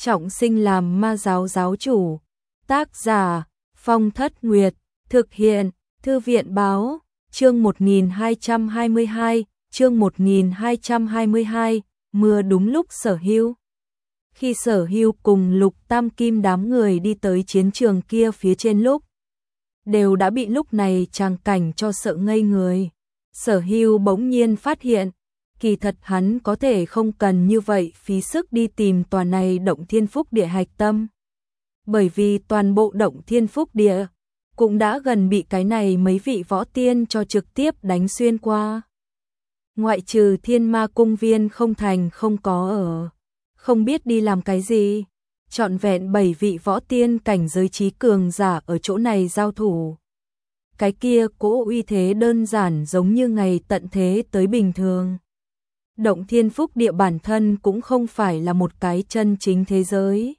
trọng sinh làm ma giáo giáo chủ. Tác giả Phong Thất Nguyệt, thực hiện Thư viện Báo, chương 1222, chương 1222, mưa đúng lúc Sở Hưu. Khi Sở Hưu cùng Lục Tam Kim đám người đi tới chiến trường kia phía trên lúc, đều đã bị lúc này tràng cảnh cho sợ ngây người. Sở Hưu bỗng nhiên phát hiện, kỳ thật hắn có thể không cần như vậy phí sức đi tìm tòa này Động Thiên Phúc Địa hạch tâm. Bởi vì toàn bộ Động Thiên Phúc Địa cũng đã gần bị cái này mấy vị võ tiên cho trực tiếp đánh xuyên qua. Ngoại trừ Thiên Ma Cung viên không thành không có ở, không biết đi làm cái gì, trọn vẹn 7 vị võ tiên cảnh giới trí cường giả ở chỗ này giao thủ. Cái kia cỗ uy thế đơn giản giống như ngày tận thế tới bình thường. Động Thiên Phúc Địa bản thân cũng không phải là một cái chân chính thế giới,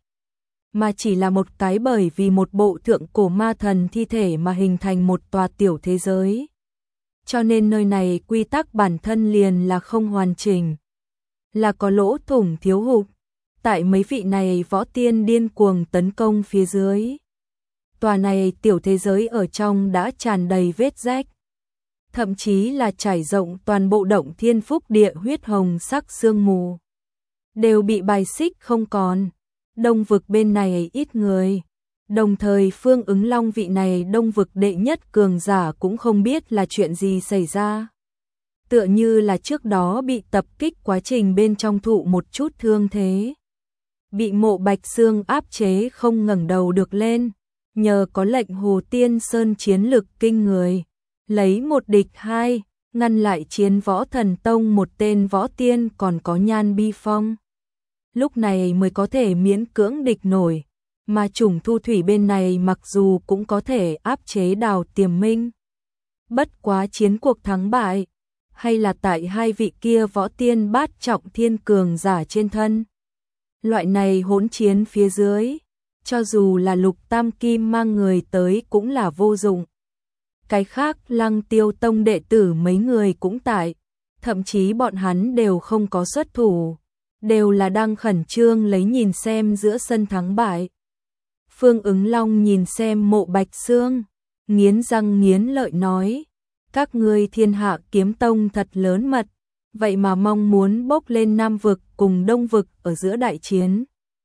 mà chỉ là một cái bởi vì một bộ thượng cổ ma thần thi thể mà hình thành một tòa tiểu thế giới. Cho nên nơi này quy tắc bản thân liền là không hoàn chỉnh, là có lỗ thủng thiếu hụt. Tại mấy vị này võ tiên điên cuồng tấn công phía dưới, tòa này tiểu thế giới ở trong đã tràn đầy vết rách, thậm chí là trải rộng toàn bộ Động Thiên Phúc Địa huyết hồng sắc sương mù, đều bị bài xích không còn. Đông vực bên này ít người, đồng thời Phương Ứng Long vị này Đông vực đệ nhất cường giả cũng không biết là chuyện gì xảy ra. Tựa như là trước đó bị tập kích quá trình bên trong thụ một chút thương thế, bị Mộ Bạch Xương áp chế không ngẩng đầu được lên, nhờ có lệnh Hồ Tiên Sơn chiến lực kinh người, lấy một địch hai, ngăn lại Chiến Võ Thần Tông một tên võ tiên còn có Nhan Bi Phong. Lúc này mới có thể miễn cưỡng địch nổi, mà chủng thu thủy bên này mặc dù cũng có thể áp chế Đào Tiềm Minh. Bất quá chiến cuộc thắng bại, hay là tại hai vị kia võ tiên bát trọng thiên cường giả trên thân. Loại này hỗn chiến phía dưới, cho dù là Lục Tam Kim mang người tới cũng là vô dụng. Cái khác Lăng Tiêu Tông đệ tử mấy người cũng tại, thậm chí bọn hắn đều không có xuất thủ, đều là đang khẩn trương lấy nhìn xem giữa sân thắng bại. Phương Ứng Long nhìn xem Mộ Bạch Xương, nghiến răng nghiến lợi nói, các ngươi Thiên Hạ Kiếm Tông thật lớn mật, vậy mà mong muốn bốc lên Nam vực cùng Đông vực ở giữa đại chiến.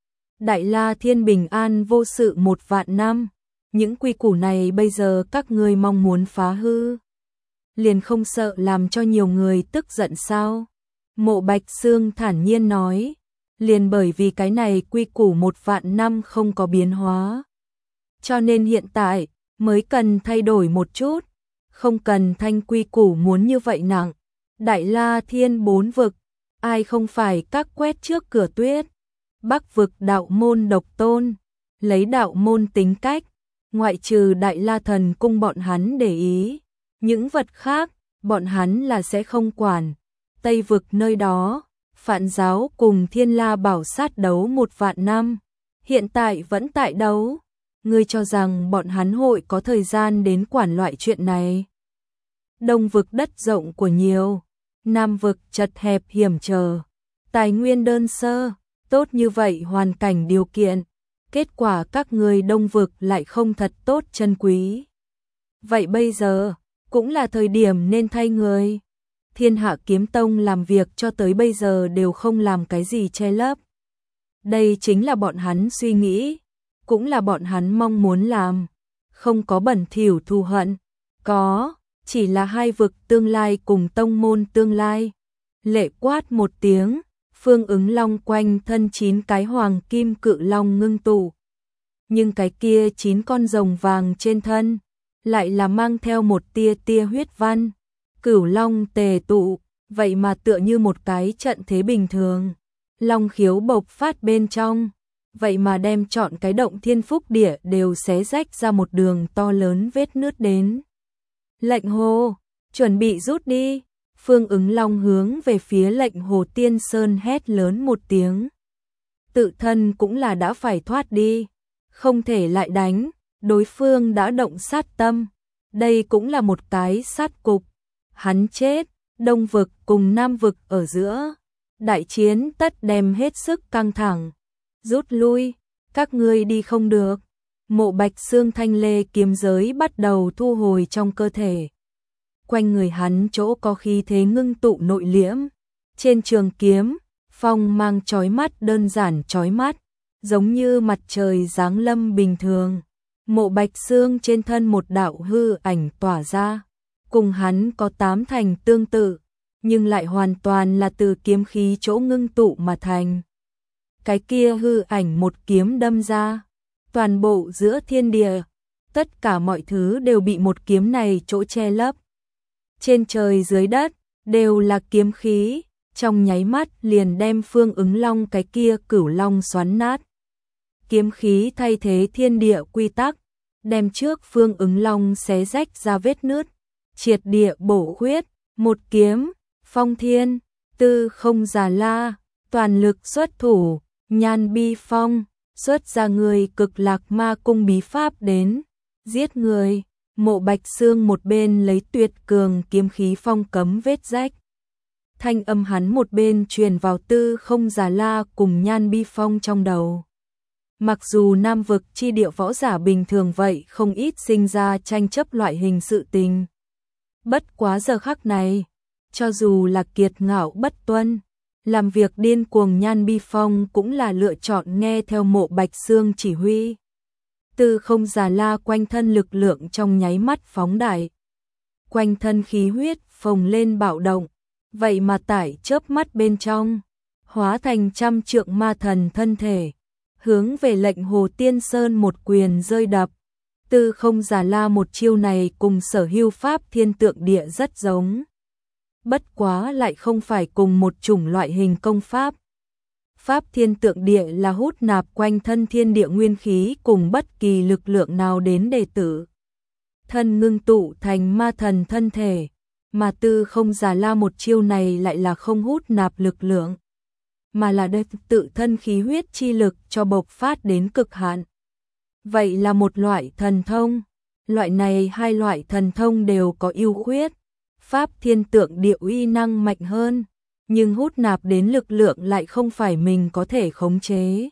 Đại La Thiên bình an vô sự 1 vạn năm, những quy củ này bây giờ các ngươi mong muốn phá hư, liền không sợ làm cho nhiều người tức giận sao? Mộ Bạch Xương thản nhiên nói, liền bởi vì cái này quy củ 1 vạn năm không có biến hóa, cho nên hiện tại mới cần thay đổi một chút, không cần thanh quy củ muốn như vậy nặng. Đại La Thiên 4 vực, ai không phải các quét trước cửa tuyết. Bắc vực đạo môn độc tôn, lấy đạo môn tính cách, ngoại trừ Đại La Thần Cung bọn hắn để ý, những vật khác bọn hắn là sẽ không quản. Tây vực nơi đó, Phạn giáo cùng Thiên La Bảo sát đấu 1 vạn năm, hiện tại vẫn tại đấu. Ngươi cho rằng bọn hắn hội có thời gian đến quản loại chuyện này? Đông vực đất rộng của nhiều, Nam vực chật hẹp hiểm trở, tài nguyên đơn sơ, tốt như vậy hoàn cảnh điều kiện, kết quả các ngươi Đông vực lại không thật tốt chân quý. Vậy bây giờ, cũng là thời điểm nên thay người. Thiên Hạ Kiếm Tông làm việc cho tới bây giờ đều không làm cái gì che lấp. Đây chính là bọn hắn suy nghĩ, cũng là bọn hắn mong muốn làm, không có bẩn thỉu thù hận, có, chỉ là hai vực tương lai cùng tông môn tương lai. Lệ quát một tiếng, Phương Ứng Long quanh thân 9 cái hoàng kim cự long ngưng tụ. Nhưng cái kia 9 con rồng vàng trên thân, lại là mang theo một tia tia huyết văn. Cửu long tề tụ, vậy mà tựa như một cái trận thế bình thường. Long khiếu bộc phát bên trong, vậy mà đem trọn cái Động Thiên Phúc Địa đều xé rách ra một đường to lớn vết nứt đến. Lệnh Hồ, chuẩn bị rút đi. Phương Ứng Long hướng về phía lệnh Hồ Tiên Sơn hét lớn một tiếng. Tự thân cũng là đã phải thoát đi, không thể lại đánh, đối phương đã động sát tâm. Đây cũng là một cái sát cục. Hắn chết, Đông vực cùng Nam vực ở giữa, đại chiến tất đem hết sức căng thẳng. Rút lui, các ngươi đi không được. Mộ Bạch Xương thanh lê kiếm giới bắt đầu thu hồi trong cơ thể. Quanh người hắn chỗ có khí thế ngưng tụ nội liễm. Trên trường kiếm, phong mang chói mắt đơn giản chói mắt, giống như mặt trời giáng lâm bình thường. Mộ Bạch Xương trên thân một đạo hư ảnh tỏa ra, cùng hắn có 8 thành tương tự, nhưng lại hoàn toàn là từ kiếm khí chỗ ngưng tụ mà thành. Cái kia hư ảnh một kiếm đâm ra, toàn bộ giữa thiên địa, tất cả mọi thứ đều bị một kiếm này chỗ che lấp. Trên trời dưới đất, đều là kiếm khí, trong nháy mắt liền đem Phương Ứng Long cái kia cửu long xoắn nát. Kiếm khí thay thế thiên địa quy tắc, đem trước Phương Ứng Long xé rách ra vết nứt, triệt địa bổ khuyết, một kiếm, phong thiên, tư không già la, toàn lực xuất thủ, nhan bi phong, xuất ra người cực lạc ma cung bí pháp đến, giết người. Mộ Bạch Xương một bên lấy tuyệt cường kiếm khí phong cấm vết rách. Thanh âm hắn một bên truyền vào tư không già la cùng nhan bi phong trong đầu. Mặc dù nam vực chi địa võ giả bình thường vậy không ít sinh ra tranh chấp loại hình sự tình. Bất quá giờ khắc này, cho dù là kiệt ngạo bất tuân, làm việc điên cuồng nhan bi phong cũng là lựa chọn nghe theo Mộ Bạch Xương chỉ huy. Tư không già la quanh thân lực lượng trong nháy mắt phóng đại. Quanh thân khí huyết phồng lên bạo động, vậy mà tải chớp mắt bên trong, hóa thành trăm trượng ma thần thân thể, hướng về lệnh Hồ Tiên Sơn một quyền rơi đập. Tư không già la một chiêu này cùng Sở Hưu pháp thiên tượng địa rất giống. Bất quá lại không phải cùng một chủng loại hình công pháp. Pháp thiên tượng địa là hút nạp quanh thân thiên địa nguyên khí cùng bất kỳ lực lượng nào đến để tử. Thân ngưng tụ thành ma thần thân thể, mà tư không già la một chiêu này lại là không hút nạp lực lượng, mà là để tự thân khí huyết chi lực cho bộc phát đến cực hạn. Vậy là một loại thần thông, loại này hai loại thần thông đều có ưu khuyết. Pháp thiên tượng địa uy năng mạnh hơn, nhưng hút nạp đến lực lượng lại không phải mình có thể khống chế.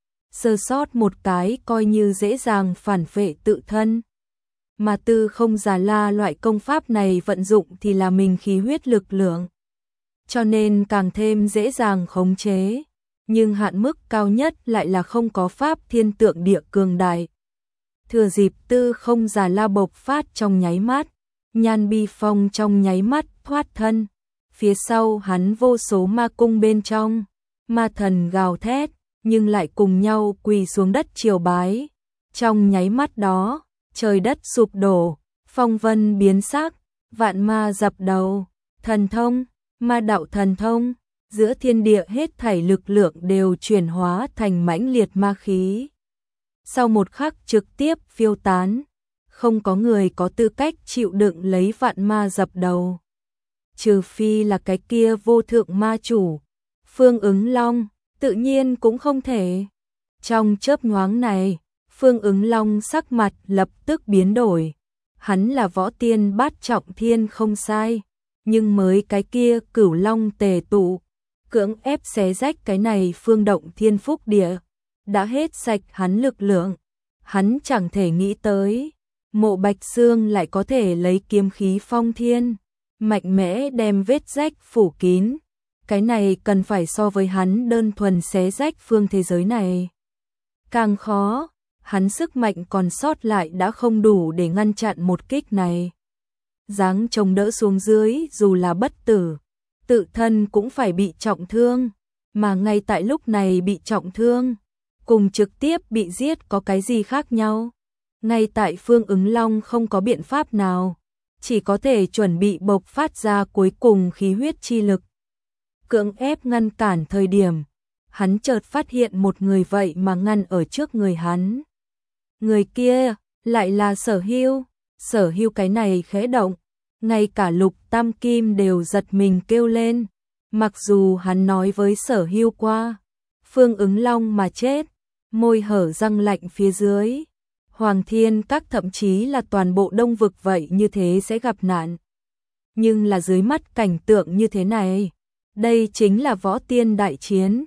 Sơ sót một cái coi như dễ dàng phản phệ tự thân. Mà tư không già la loại công pháp này vận dụng thì là mình khí huyết lực lượng, cho nên càng thêm dễ dàng khống chế, nhưng hạn mức cao nhất lại là không có pháp thiên tượng địa cường đại. Thừa dịp tư không già la bộc phát trong nháy mắt, nhan bi phong trong nháy mắt thoát thân. Phía sau hắn vô số ma cung bên trong, ma thần gào thét, nhưng lại cùng nhau quỳ xuống đất triều bái. Trong nháy mắt đó, trời đất sụp đổ, phong vân biến sắc, vạn ma dập đầu, thần thông, ma đạo thần thông, giữa thiên địa hết thảy lực lượng đều chuyển hóa thành mãnh liệt ma khí. Sau một khắc trực tiếp phiêu tán, không có người có tư cách chịu đựng lấy vạn ma dập đầu. Trừ phi là cái kia vô thượng ma chủ, Phương Ứng Long, tự nhiên cũng không thể. Trong chớp nhoáng này, Phương Ứng Long sắc mặt lập tức biến đổi. Hắn là võ tiên bát trọng thiên không sai, nhưng mới cái kia cửu long tề tụ, cưỡng ép xé rách cái này phương động thiên phúc địa, đã hết sạch hắn lực lượng. Hắn chẳng thể nghĩ tới, Mộ Bạch Xương lại có thể lấy kiếm khí phong thiên, mạnh mẽ đem vết rách phủ kín. Cái này cần phải so với hắn đơn thuần xé rách phương thế giới này càng khó, hắn sức mạnh còn sót lại đã không đủ để ngăn chặn một kích này. Dáng chống đỡ xuống dưới dù là bất tử, tự thân cũng phải bị trọng thương, mà ngay tại lúc này bị trọng thương, cùng trực tiếp bị giết có cái gì khác nhau. Ngay tại Phương Ứng Long không có biện pháp nào, chỉ có thể chuẩn bị bộc phát ra cuối cùng khí huyết chi lực. Cưỡng ép ngăn cản thời điểm, hắn chợt phát hiện một người vậy mà ngăn ở trước người hắn. Người kia lại là Sở Hưu. Sở Hưu cái này khẽ động, ngay cả Lục Tam Kim đều giật mình kêu lên. Mặc dù hắn nói với Sở Hưu qua, Phương Ứng Long mà chết, môi hở răng lạnh phía dưới, Hoàng Thiên Các thậm chí là toàn bộ Đông vực vậy như thế sẽ gặp nạn. Nhưng là dưới mắt cảnh tượng như thế này, đây chính là võ tiên đại chiến,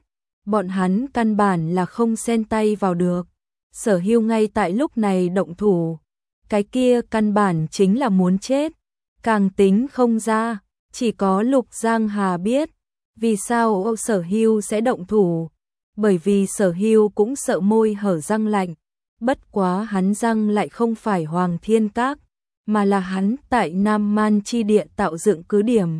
bọn hắn căn bản là không xen tay vào được. Sở Hưu ngay tại lúc này động thủ, cái kia căn bản chính là muốn chết, càng tính không ra, chỉ có Lục Giang Hà biết, vì sao Sở Hưu sẽ động thủ, bởi vì Sở Hưu cũng sợ môi hở răng lạnh, bất quá hắn răng lại không phải Hoàng Thiên Các, mà là hắn tại Nam Man chi địa tạo dựng cứ điểm.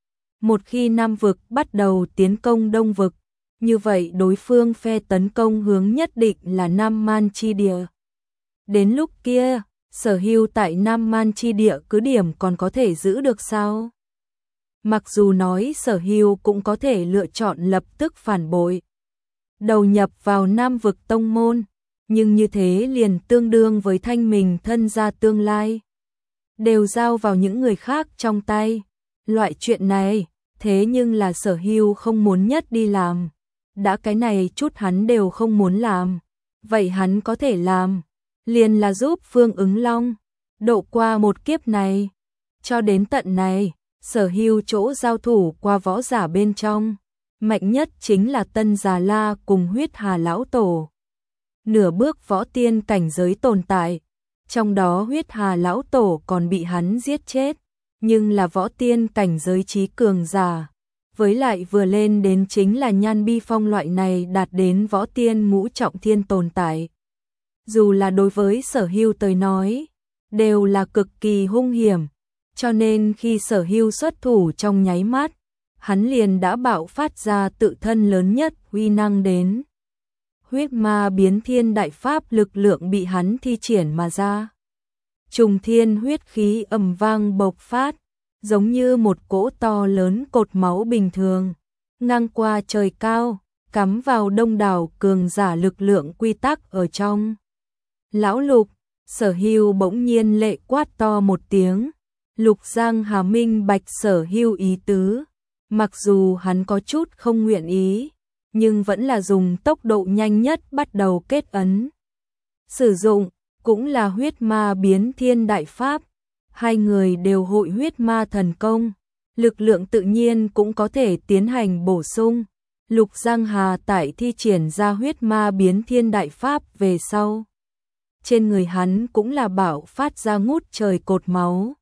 Một khi Nam vực bắt đầu tiến công Đông vực, như vậy đối phương phe tấn công hướng nhất định là Nam Man chi địa. Đến lúc kia, Sở Hưu tại Nam Man chi địa cứ điểm còn có thể giữ được sao? Mặc dù nói Sở Hưu cũng có thể lựa chọn lập tức phản bội, đầu nhập vào Nam vực tông môn, nhưng như thế liền tương đương với thanh mình thân gia tương lai đều giao vào những người khác trong tay. Loại chuyện này, thế nhưng là Sở Hưu không muốn nhất đi làm. Đã cái này chút hắn đều không muốn làm, vậy hắn có thể làm, liền là giúp Phương Ứng Long độ qua một kiếp này. Cho đến tận này, Sở Hưu chỗ giao thủ qua võ giả bên trong, mạnh nhất chính là Tân Già La cùng Huyết Hà lão tổ. Nửa bước võ tiên cảnh giới tồn tại, trong đó Huyết Hà lão tổ còn bị hắn giết chết, nhưng là võ tiên cảnh giới trí cường giả. Với lại vừa lên đến chính là Nhan Bi Phong loại này đạt đến võ tiên ngũ trọng thiên tồn tại. Dù là đối với Sở Hưu tới nói, đều là cực kỳ hung hiểm, cho nên khi Sở Hưu xuất thủ trong nháy mắt, hắn liền đã bạo phát ra tự thân lớn nhất uy năng đến. Huyết ma biến thiên đại pháp lực lượng bị hắn thi triển mà ra. Trùng thiên huyết khí ầm vang bộc phát, giống như một cỗ to lớn cột máu bình thường, ngang qua trời cao, cắm vào đông đảo cường giả lực lượng quy tắc ở trong. Lão Lục, Sở Hưu bỗng nhiên lệ quát to một tiếng. Lục Giang Hà minh bạch Sở Hưu ý tứ, mặc dù hắn có chút không nguyện ý, nhưng vẫn là dùng tốc độ nhanh nhất bắt đầu kết ấn. Sử dụng, cũng là huyết ma biến thiên đại pháp. Hai người đều hội huyết ma thần công, lực lượng tự nhiên cũng có thể tiến hành bổ sung. Lục Giang Hà tại thi triển ra huyết ma biến thiên đại pháp về sau, trên người hắn cũng là bạo phát ra ngút trời cột máu.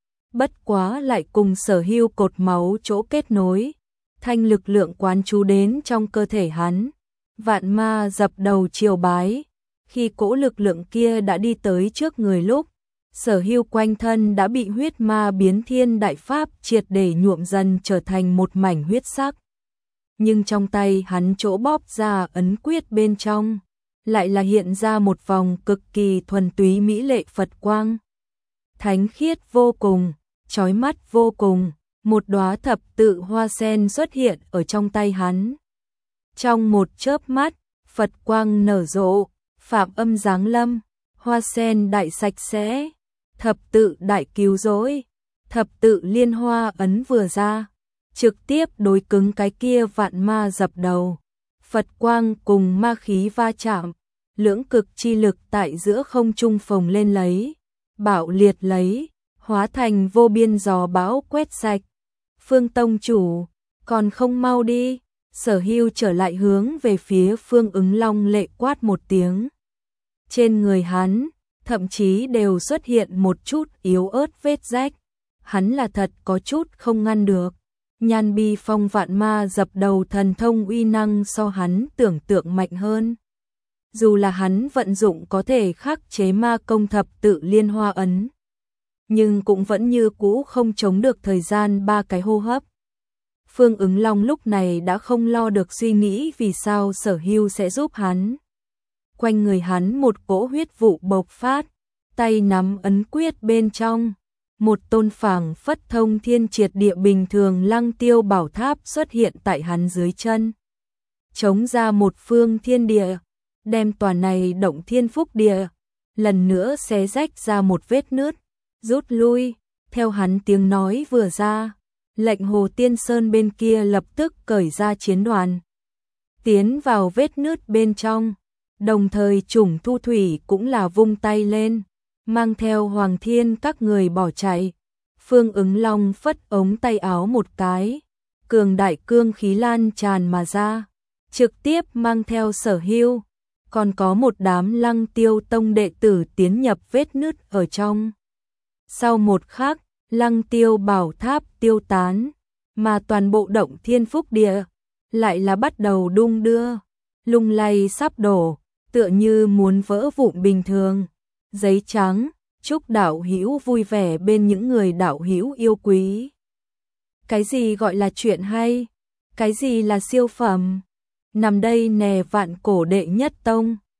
Bất quá lại cùng Sở Hưu cột máu chỗ kết nối, thanh lực lượng quán chú đến trong cơ thể hắn. Vạn ma dập đầu triều bái, khi cỗ lực lượng kia đã đi tới trước người lúc, Sở Hưu quanh thân đã bị huyết ma biến thiên đại pháp triệt để nhuộm dần trở thành một mảnh huyết sắc. Nhưng trong tay hắn chỗ bóp ra ấn quyết bên trong, lại là hiện ra một vòng cực kỳ thuần túy mỹ lệ Phật quang. Thánh khiết vô cùng, chói mắt vô cùng, một đóa thập tự hoa sen xuất hiện ở trong tay hắn. Trong một chớp mắt, Phật quang nở rộ, phạm âm giáng lâm, hoa sen đại sạch sẽ. Thập tự đại cứu rỗi, thập tự liên hoa ấn vừa ra, trực tiếp đối cứng cái kia vạn ma dập đầu. Phật quang cùng ma khí va chạm, lưỡng cực chi lực tại giữa không trung phồng lên lấy, bạo liệt lấy, hóa thành vô biên gió bão quét sạch. Phương tông chủ, còn không mau đi. Sở Hưu trở lại hướng về phía Phương Ứng Long lệ quát một tiếng. Trên người hắn thậm chí đều xuất hiện một chút yếu ớt vết rách, hắn là thật có chút không ngăn được. Nhan Bi Phong vạn ma dập đầu thần thông uy năng so hắn tưởng tượng mạnh hơn. Dù là hắn vận dụng có thể khắc chế ma công thập tự liên hoa ấn, nhưng cũng vẫn như cũ không chống được thời gian 3 cái hô hấp. Phương Ứng Long lúc này đã không lo được suy nghĩ vì sao Sở Hưu sẽ giúp hắn. Quanh người hắn một cỗ huyết vụ bộc phát, tay nắm ấn quyết bên trong, một tôn phảng phất thông thiên triệt địa bình thường lăng tiêu bảo tháp xuất hiện tại hắn dưới chân. Chống ra một phương thiên địa, đem tòa này động thiên phúc địa, lần nữa xé rách ra một vết nứt, rút lui. Theo hắn tiếng nói vừa ra, lệnh Hồ Tiên Sơn bên kia lập tức cởi ra chiến đoàn, tiến vào vết nứt bên trong. Đồng thời Trùng Thu Thủy cũng là vung tay lên, mang theo Hoàng Thiên các người bỏ chạy. Phương Ứng Long phất ống tay áo một cái, cường đại cương khí lan tràn mà ra, trực tiếp mang theo Sở Hưu, còn có một đám Lăng Tiêu tông đệ tử tiến nhập vết nứt ở trong. Sau một khắc, Lăng Tiêu bảo tháp tiêu tán, mà toàn bộ động Thiên Phúc Địa lại là bắt đầu đung đưa, lung lay sắp đổ, tựa như muốn vỡ vụn bình thường. Giấy trắng, chúc đạo hữu vui vẻ bên những người đạo hữu yêu quý. Cái gì gọi là chuyện hay? Cái gì là siêu phẩm? Nằm đây nè, Vạn Cổ đệ nhất tông.